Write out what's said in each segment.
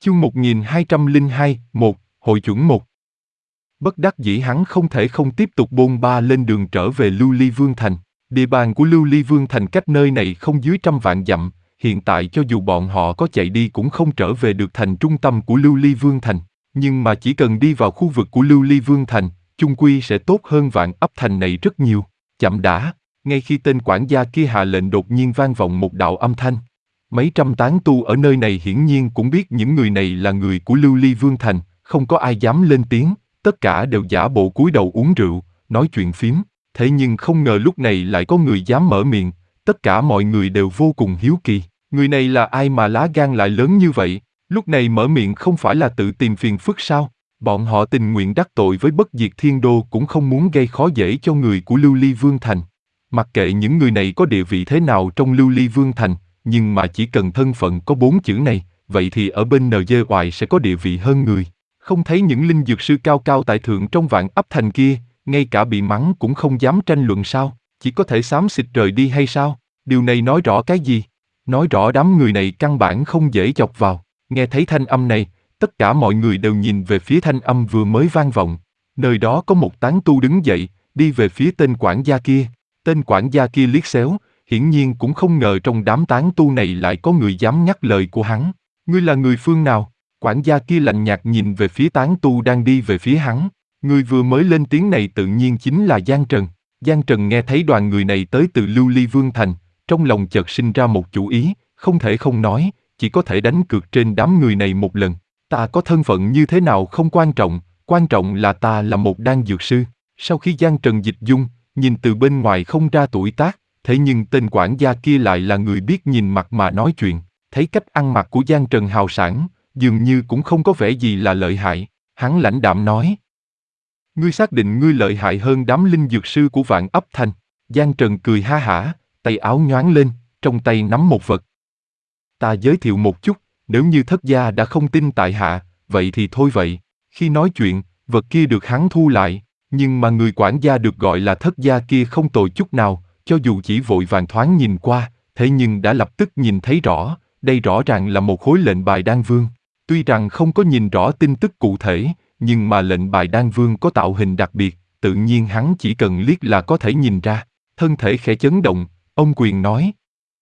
Chương 1202, Hội chuẩn 1. Bất đắc dĩ hắn không thể không tiếp tục bôn ba lên đường trở về Lưu Ly Vương Thành. Địa bàn của Lưu Ly Vương Thành cách nơi này không dưới 100 vạn dặm, hiện tại cho dù bọn họ có chạy đi cũng không trở về được thành trung tâm của Lưu Ly Vương Thành. Nhưng mà chỉ cần đi vào khu vực của Lưu Ly Vương Thành, chung quy sẽ tốt hơn Vạn Ấp Thành này rất nhiều. Chậm đã, ngay khi tên quản gia kia hạ lệnh đột nhiên vang vọng một đạo âm thanh. Mấy trăm tán tu ở nơi này hiển nhiên cũng biết những người này là người của Lưu Ly Vương Thành, không có ai dám lên tiếng, tất cả đều giả bộ cúi đầu uống rượu, nói chuyện phiếm. Thế nhưng không ngờ lúc này lại có người dám mở miệng, tất cả mọi người đều vô cùng hiếu kỳ. Người này là ai mà lá gan lại lớn như vậy? Lúc này mở miệng không phải là tự tìm phiền phức sao? Bọn họ tình nguyện đắc tội với Bất Diệt Thiên Đô cũng không muốn gây khó dễ cho người của Lưu Ly Vương Thành. Mặc kệ những người này có địa vị thế nào trong Lưu Ly Vương Thành, nhưng mà chỉ cần thân phận có 4 chữ này, vậy thì ở bên NG sẽ có địa vị hơn người. Không thấy những linh dược sư cao cao tại thượng trong Vạn Ấp Thành kia, ngay cả bị mắng cũng không dám tranh luận sao? Chỉ có thể xám xịt rời đi hay sao? Điều này nói rõ cái gì? Nói rõ đám người này căn bản không dễ chọc vào. Nghe thấy thanh âm này, tất cả mọi người đều nhìn về phía thanh âm vừa mới vang vọng. Nơi đó có một tán tu đứng dậy, đi về phía tên quản gia kia. Tên quản gia kia liếc xéo, hiển nhiên cũng không ngờ trong đám tán tu này lại có người dám nhắc lời của hắn. Ngươi là người phương nào? Quản gia kia lạnh nhạt nhìn về phía tán tu đang đi về phía hắn. Người vừa mới lên tiếng này tự nhiên chính là Giang Trần. Giang Trần nghe thấy đoàn người này tới từ Lưu Ly Vương Thành, trong lòng chợt sinh ra một chủ ý, không thể không nói, chỉ có thể đánh cược trên đám người này một lần. Ta có thân phận như thế nào không quan trọng là ta là một đan dược sư. Sau khi Giang Trần dịch dung, nhìn từ bên ngoài không ra tuổi tác, thế nhưng tên quản gia kia lại là người biết nhìn mặt mà nói chuyện. Thấy cách ăn mặc của Giang Trần hào sảng, dường như cũng không có vẻ gì là lợi hại. Hắn lãnh đạm nói: Ngươi xác định ngươi lợi hại hơn đám linh dược sư của Vạn Ấp Thành? Giang Trần cười ha hả, tay áo nhoáng lên, trong tay nắm một vật. Ta giới thiệu một chút, nếu như thất gia đã không tin tại hạ, vậy thì thôi vậy. Khi nói chuyện, vật kia được hắn thu lại, nhưng mà người quản gia được gọi là thất gia kia không tồi chút nào, cho dù chỉ vội vàng thoáng nhìn qua, thế nhưng đã lập tức nhìn thấy rõ, đây rõ ràng là một khối lệnh bài đan vương. Tuy rằng không có nhìn rõ tin tức cụ thể, nhưng mà lệnh bài đan vương có tạo hình đặc biệt, tự nhiên hắn chỉ cần liếc là có thể nhìn ra. Thân thể khẽ chấn động, ông quyền nói: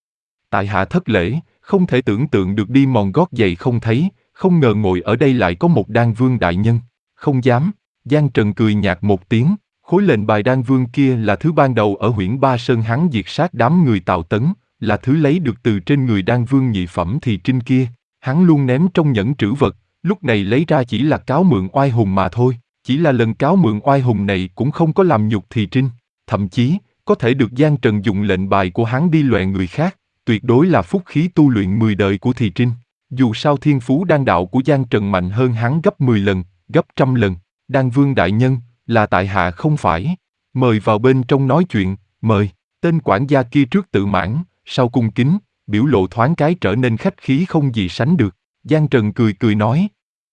Tại hạ thất lễ, không thể tưởng tượng được đi mòn gót giày không thấy, không ngờ ngồi ở đây lại có một đan vương đại nhân. Không dám. Giang Trần cười nhạt một tiếng, khối lệnh bài đan vương kia là thứ ban đầu ở Huyễn Ba Sơn hắn diệt sát đám người Tào Tấn, là thứ lấy được từ trên người đan vương nhị phẩm thì trinh kia. Hắn luôn ném trong nhẫn trữ vật, lúc này lấy ra chỉ là cáo mượn oai hùng mà thôi. Chỉ là lần cáo mượn oai hùng này cũng không có làm nhục thì trinh, thậm chí có thể được Giang Trần dùng lệnh bài của hắn đi loẹ người khác, tuyệt đối là phúc khí tu luyện 10 đời của thì trinh. Dù sao thiên phú đan đạo của Giang Trần mạnh hơn hắn gấp 10 lần, gấp 100 lần. Đan vương đại nhân, là tại hạ không phải. Mời vào bên trong nói chuyện, mời. Tên quản gia kia trước tự mãn, sau cung kính, biểu lộ thoáng cái trở nên khách khí không gì sánh được. Giang Trần cười cười nói: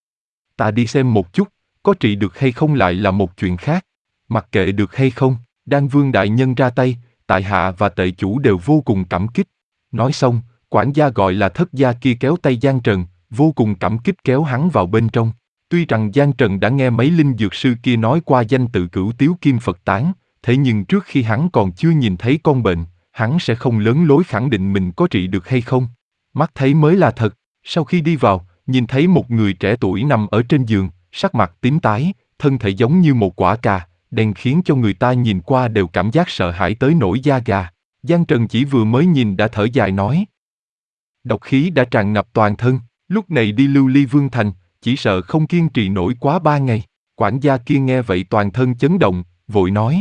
Ta đi xem một chút, có trị được hay không lại là một chuyện khác. Mặc kệ được hay không, Đan vương đại nhân ra tay, tại hạ và tệ chủ đều vô cùng cảm kích. Nói xong, quản gia gọi là thất gia kia kéo tay Giang Trần, vô cùng cảm kích kéo hắn vào bên trong. Tuy rằng Giang Trần đã nghe mấy linh dược sư kia nói qua danh tự Cửu Tiếu Kim Phật Tán, thế nhưng trước khi hắn còn chưa nhìn thấy con bệnh, hắn sẽ không lớn lối khẳng định mình có trị được hay không. Mắt thấy mới là thật. Sau khi đi vào, nhìn thấy một người trẻ tuổi nằm ở trên giường, sắc mặt tím tái, thân thể giống như một quả cà, đen khiến cho người ta nhìn qua đều cảm giác sợ hãi tới nổi da gà. Giang Trần chỉ vừa mới nhìn đã thở dài nói: Độc khí đã tràn ngập toàn thân, lúc này đi Lưu Ly Vương Thành, chỉ sợ không kiên trì nổi quá 3 ngày. Quản gia kia nghe vậy toàn thân chấn động, vội nói: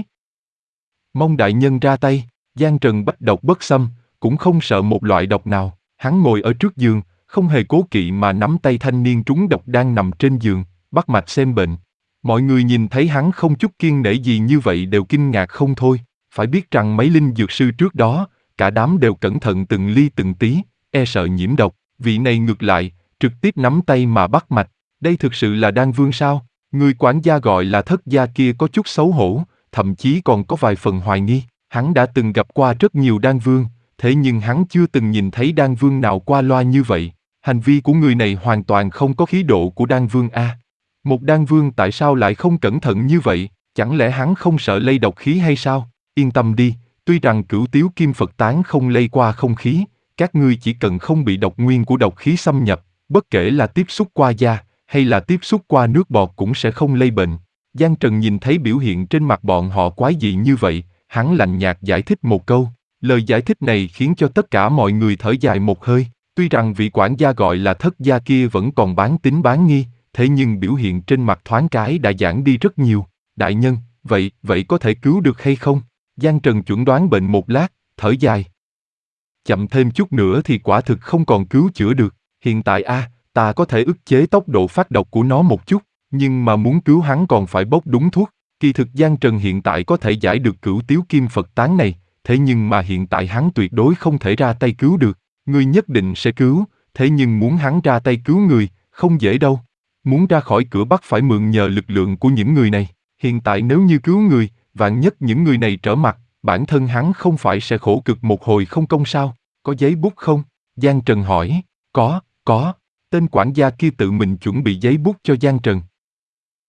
Mong đại nhân ra tay. Giang Trần bách độc bất xâm, cũng không sợ một loại độc nào. Hắn ngồi ở trước giường, không hề cố kỵ mà nắm tay thanh niên trúng độc đang nằm trên giường, bắt mạch xem bệnh. Mọi người nhìn thấy hắn không chút kiêng nể gì như vậy đều kinh ngạc không thôi. Phải biết rằng mấy linh dược sư trước đó, cả đám đều cẩn thận từng ly từng tí, e sợ nhiễm độc. Vị này ngược lại, trực tiếp nắm tay mà bắt mạch. Đây thực sự là đan vương sao? Người quản gia gọi là thất gia kia có chút xấu hổ, thậm chí còn có vài phần hoài nghi. Hắn đã từng gặp qua rất nhiều đan vương, thế nhưng hắn chưa từng nhìn thấy đan vương nào qua loa như vậy. Hành vi của người này hoàn toàn không có khí độ của đan vương a. Một đan vương tại sao lại không cẩn thận như vậy, chẳng lẽ hắn không sợ lây độc khí hay sao? Yên tâm đi, tuy rằng cửu tiếu kim Phật tán không lây qua không khí, các ngươi chỉ cần không bị độc nguyên của độc khí xâm nhập, bất kể là tiếp xúc qua da, hay là tiếp xúc qua nước bọt cũng sẽ không lây bệnh. Giang Trần nhìn thấy biểu hiện trên mặt bọn họ quái dị như vậy, hắn lạnh nhạt giải thích một câu. Lời giải thích này khiến cho tất cả mọi người thở dài một hơi. Tuy rằng vị quản gia gọi là Thất gia kia vẫn còn bán tín bán nghi, thế nhưng biểu hiện trên mặt thoáng cái đã giảm đi rất nhiều. Đại nhân, vậy có thể cứu được hay không? Giang Trần chuẩn đoán bệnh một lát, thở dài. Chậm thêm chút nữa thì quả thực không còn cứu chữa được. Hiện tại ta có thể ức chế tốc độ phát độc của nó một chút, nhưng mà muốn cứu hắn còn phải bốc đúng thuốc. Kỳ thực Giang Trần hiện tại có thể giải được cửu tiếu kim Phật tán này, thế nhưng mà hiện tại hắn tuyệt đối không thể ra tay cứu được. Ngươi nhất định sẽ cứu, thế nhưng muốn hắn ra tay cứu người, không dễ đâu. Muốn ra khỏi cửa Bắc phải mượn nhờ lực lượng của những người này. Hiện tại nếu như cứu người, vạn nhất những người này trở mặt, bản thân hắn không phải sẽ khổ cực một hồi không công sao? Có giấy bút không? Giang Trần hỏi. Có. Tên quản gia kia tự mình chuẩn bị giấy bút cho Giang Trần.